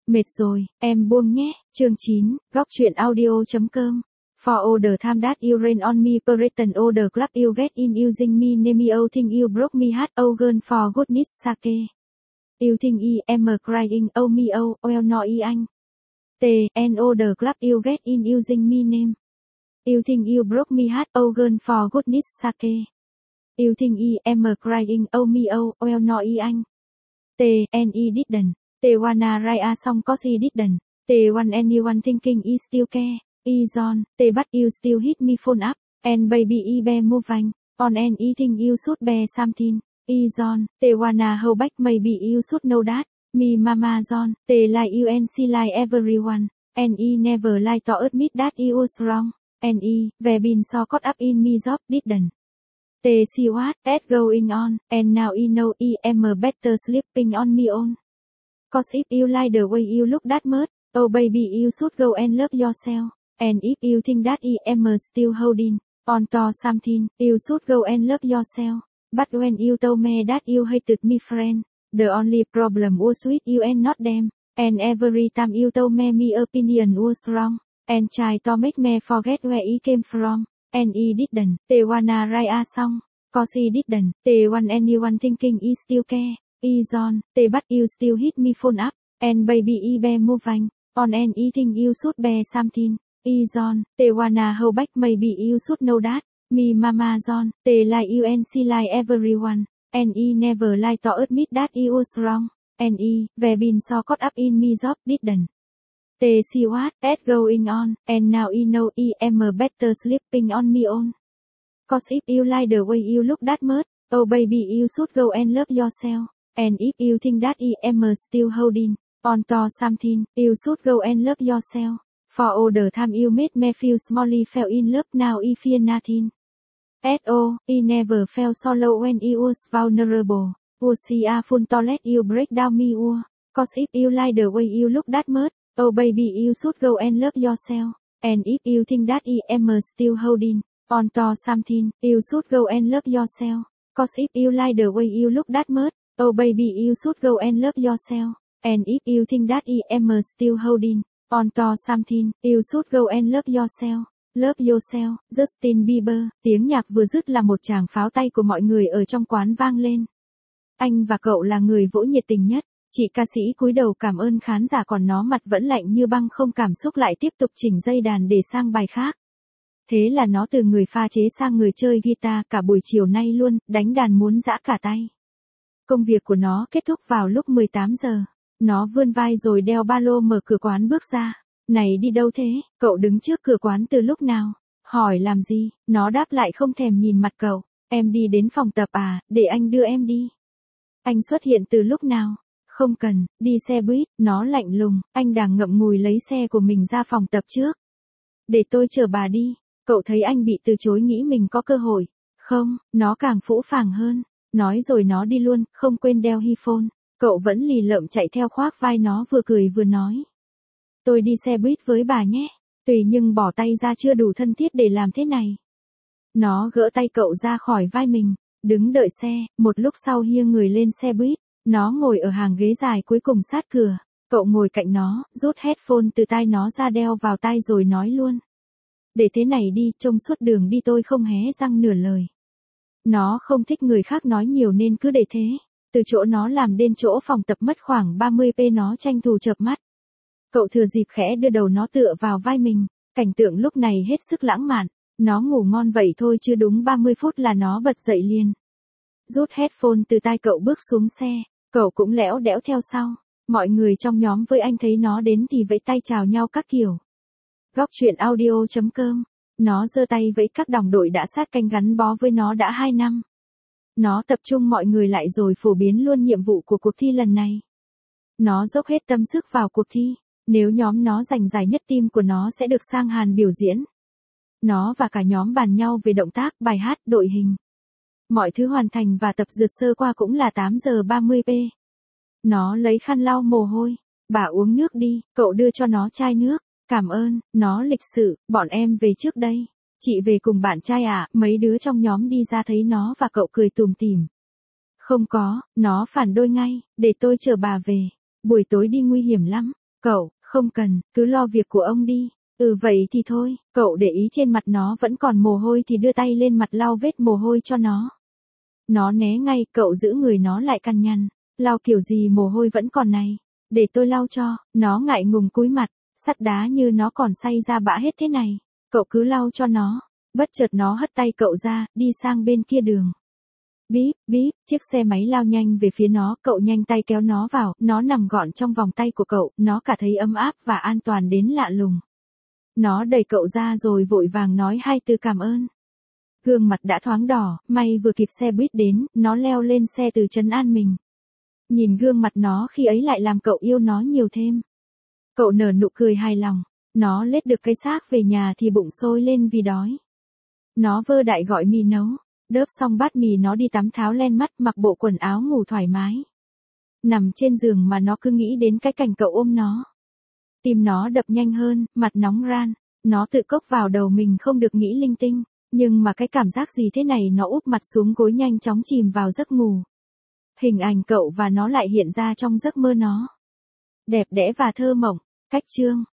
Mệt rồi, em buông nhé. Chương 9, góc truyện audio.com. For order time that you rain on me, pretend order club you get in using me, name me, oh think you broke me heart, oh girl for goodness sake. You think em crying, oh me, oh, well no anh. T, and order club you get in using me name. You think you broke me heart, oh girl for goodness sake. You think em crying, oh me, oh, well no anh. T, and didn't. T wanna write a song cause he didn't. T one anyone thinking he still care. He John, T but you still hit me phone up. And baby he be moving. On and he think you should be something. He John, T wanna hold back maybe you should know that. Me mama John, T like you and she like everyone. And he never like to admit that he was wrong. And he, ve been so caught up in me job didn't. T see what, that's going on. And now he know he am better sleeping on me own. Cause if you like the way you look that much, oh baby you should go and love yourself. And if you think that I am still holding on to something, you should go and love yourself. But when you told me that you hated me friend, the only problem was with you and not them. And every time you told me my opinion was wrong, and tried to make me forget where he came from. And he didn't. They wanna write a song, cause he didn't. They want anyone thinking he still care. He John, they but you still hit me phone up. And baby he be moving. On and he think you should be something. He John, they wanna hold back maybe you should know that. Me mama John, they like you and she like everyone. And he never like to admit that he was wrong. And he, ve been so caught up in me job didn't. They see what, that's going on. And now he know he am better sleeping on me own. Cause if you like the way you look that much, oh baby you should go and love yourself. And if you think that I am still holding on to something, you should go and love yourself. For all the time you made me feel smallly fell in love now I fear nothing. At all, I never felt so low when I was vulnerable. Was he a fool to let you break down me or? Cause if you like the way you look that much, oh baby you should go and love yourself. And if you think that I am still holding on to something, you should go and love yourself. Cause if you like the way you look that much, oh baby you should go and love yourself. And if you think that I am still holding on to something, you should go and love yourself. Love yourself, Justin Bieber. Tiếng nhạc vừa dứt là một tràng pháo tay của mọi người ở trong quán vang lên. Anh và cậu là người vỗ nhiệt tình nhất. Chị ca sĩ cúi đầu cảm ơn khán giả còn nó mặt vẫn lạnh như băng không cảm xúc lại tiếp tục chỉnh dây đàn để sang bài khác. Thế là nó từ người pha chế sang người chơi guitar cả buổi chiều nay luôn, đánh đàn muốn giã cả tay. Công việc của nó kết thúc vào lúc 18 giờ. Nó vươn vai rồi đeo ba lô mở cửa quán bước ra. Này đi đâu thế? Cậu đứng trước cửa quán từ lúc nào? Hỏi làm gì? Nó đáp lại không thèm nhìn mặt cậu. Em đi đến phòng tập à, để anh đưa em đi. Anh xuất hiện từ lúc nào? Không cần, đi xe buýt, nó lạnh lùng. Anh đang ngậm ngùi lấy xe của mình ra phòng tập trước. Để tôi chở bà đi. Cậu thấy anh bị từ chối nghĩ mình có cơ hội. Không, nó càng phũ phàng hơn. Nói rồi nó đi luôn, không quên đeo headphone. Cậu vẫn lì lợm chạy theo khoác vai nó vừa cười vừa nói. Tôi đi xe buýt với bà nhé. Tùy nhưng bỏ tay ra chưa đủ thân thiết để làm thế này. Nó gỡ tay cậu ra khỏi vai mình, đứng đợi xe, một lúc sau hiêng người lên xe buýt. Nó ngồi ở hàng ghế dài cuối cùng sát cửa. Cậu ngồi cạnh nó, rút headphone từ tai nó ra đeo vào tai rồi nói luôn. Để thế này đi, trông suốt đường đi tôi không hé răng nửa lời. Nó không thích người khác nói nhiều nên cứ để thế. Từ chỗ nó làm đến chỗ phòng tập mất khoảng 30p nó tranh thủ chợp mắt. Cậu thừa dịp khẽ đưa đầu nó tựa vào vai mình. Cảnh tượng lúc này hết sức lãng mạn. Nó ngủ ngon vậy thôi chứ đúng 30 phút là nó bật dậy liền. Rút headphone từ tai cậu bước xuống xe. Cậu cũng lẽo đẽo theo sau. Mọi người trong nhóm với anh thấy nó đến thì vẫy tay chào nhau các kiểu. Góc truyện audio.com. Nó giơ tay với các đồng đội đã sát canh gắn bó với nó đã 2 năm. Nó tập trung mọi người lại rồi phổ biến luôn nhiệm vụ của cuộc thi lần này. Nó dốc hết tâm sức vào cuộc thi. Nếu nhóm nó giành giải nhất team của nó sẽ được sang Hàn biểu diễn. Nó và cả nhóm bàn nhau về động tác, bài hát, đội hình. Mọi thứ hoàn thành và tập dượt sơ qua cũng là 8 giờ 30p. Nó lấy khăn lau mồ hôi. Bà uống nước đi, cậu đưa cho nó chai nước. Cảm ơn, nó lịch sự, bọn em về trước đây. Chị về cùng bạn trai à? Mấy đứa trong nhóm đi ra thấy nó và cậu cười tủm tỉm. Không có, nó phản đối ngay, để tôi chở bà về. Buổi tối đi nguy hiểm lắm. Cậu, không cần, cứ lo việc của ông đi. Vậy thì thôi, cậu để ý trên mặt nó vẫn còn mồ hôi thì đưa tay lên mặt lau vết mồ hôi cho nó. Nó né ngay, cậu giữ người nó lại cằn nhằn. Lau kiểu gì mồ hôi vẫn còn này. Để tôi lau cho, nó ngại ngùng cúi mặt, sắt đá như nó còn say ra bã hết thế này. Cậu cứ lau cho nó. Bất chợt nó hất tay cậu ra, đi sang bên kia đường. Bíp, bíp, chiếc xe máy lao nhanh về phía nó, cậu nhanh tay kéo nó vào, nó nằm gọn trong vòng tay của cậu, nó cả thấy ấm áp và an toàn đến lạ lùng. Nó đẩy cậu ra rồi vội vàng nói 2 từ cảm ơn. Gương mặt đã thoáng đỏ, may vừa kịp xe buýt đến, nó leo lên xe từ trấn an mình. Nhìn gương mặt nó khi ấy lại làm cậu yêu nó nhiều thêm. Cậu nở nụ cười hài lòng, nó lết được cái xác về nhà thì bụng sôi lên vì đói. Nó vơ đại gọi mì nấu, đớp xong bát mì nó đi tắm tháo len mắt mặc bộ quần áo ngủ thoải mái. Nằm trên giường mà nó cứ nghĩ đến cái cảnh cậu ôm nó. Tim nó đập nhanh hơn, mặt nóng ran, nó tự cốc vào đầu mình không được nghĩ linh tinh, nhưng mà cái cảm giác gì thế này nó úp mặt xuống gối nhanh chóng chìm vào giấc ngủ. Hình ảnh cậu và nó lại hiện ra trong giấc mơ nó. Đẹp đẽ và thơ mộng, cách chương.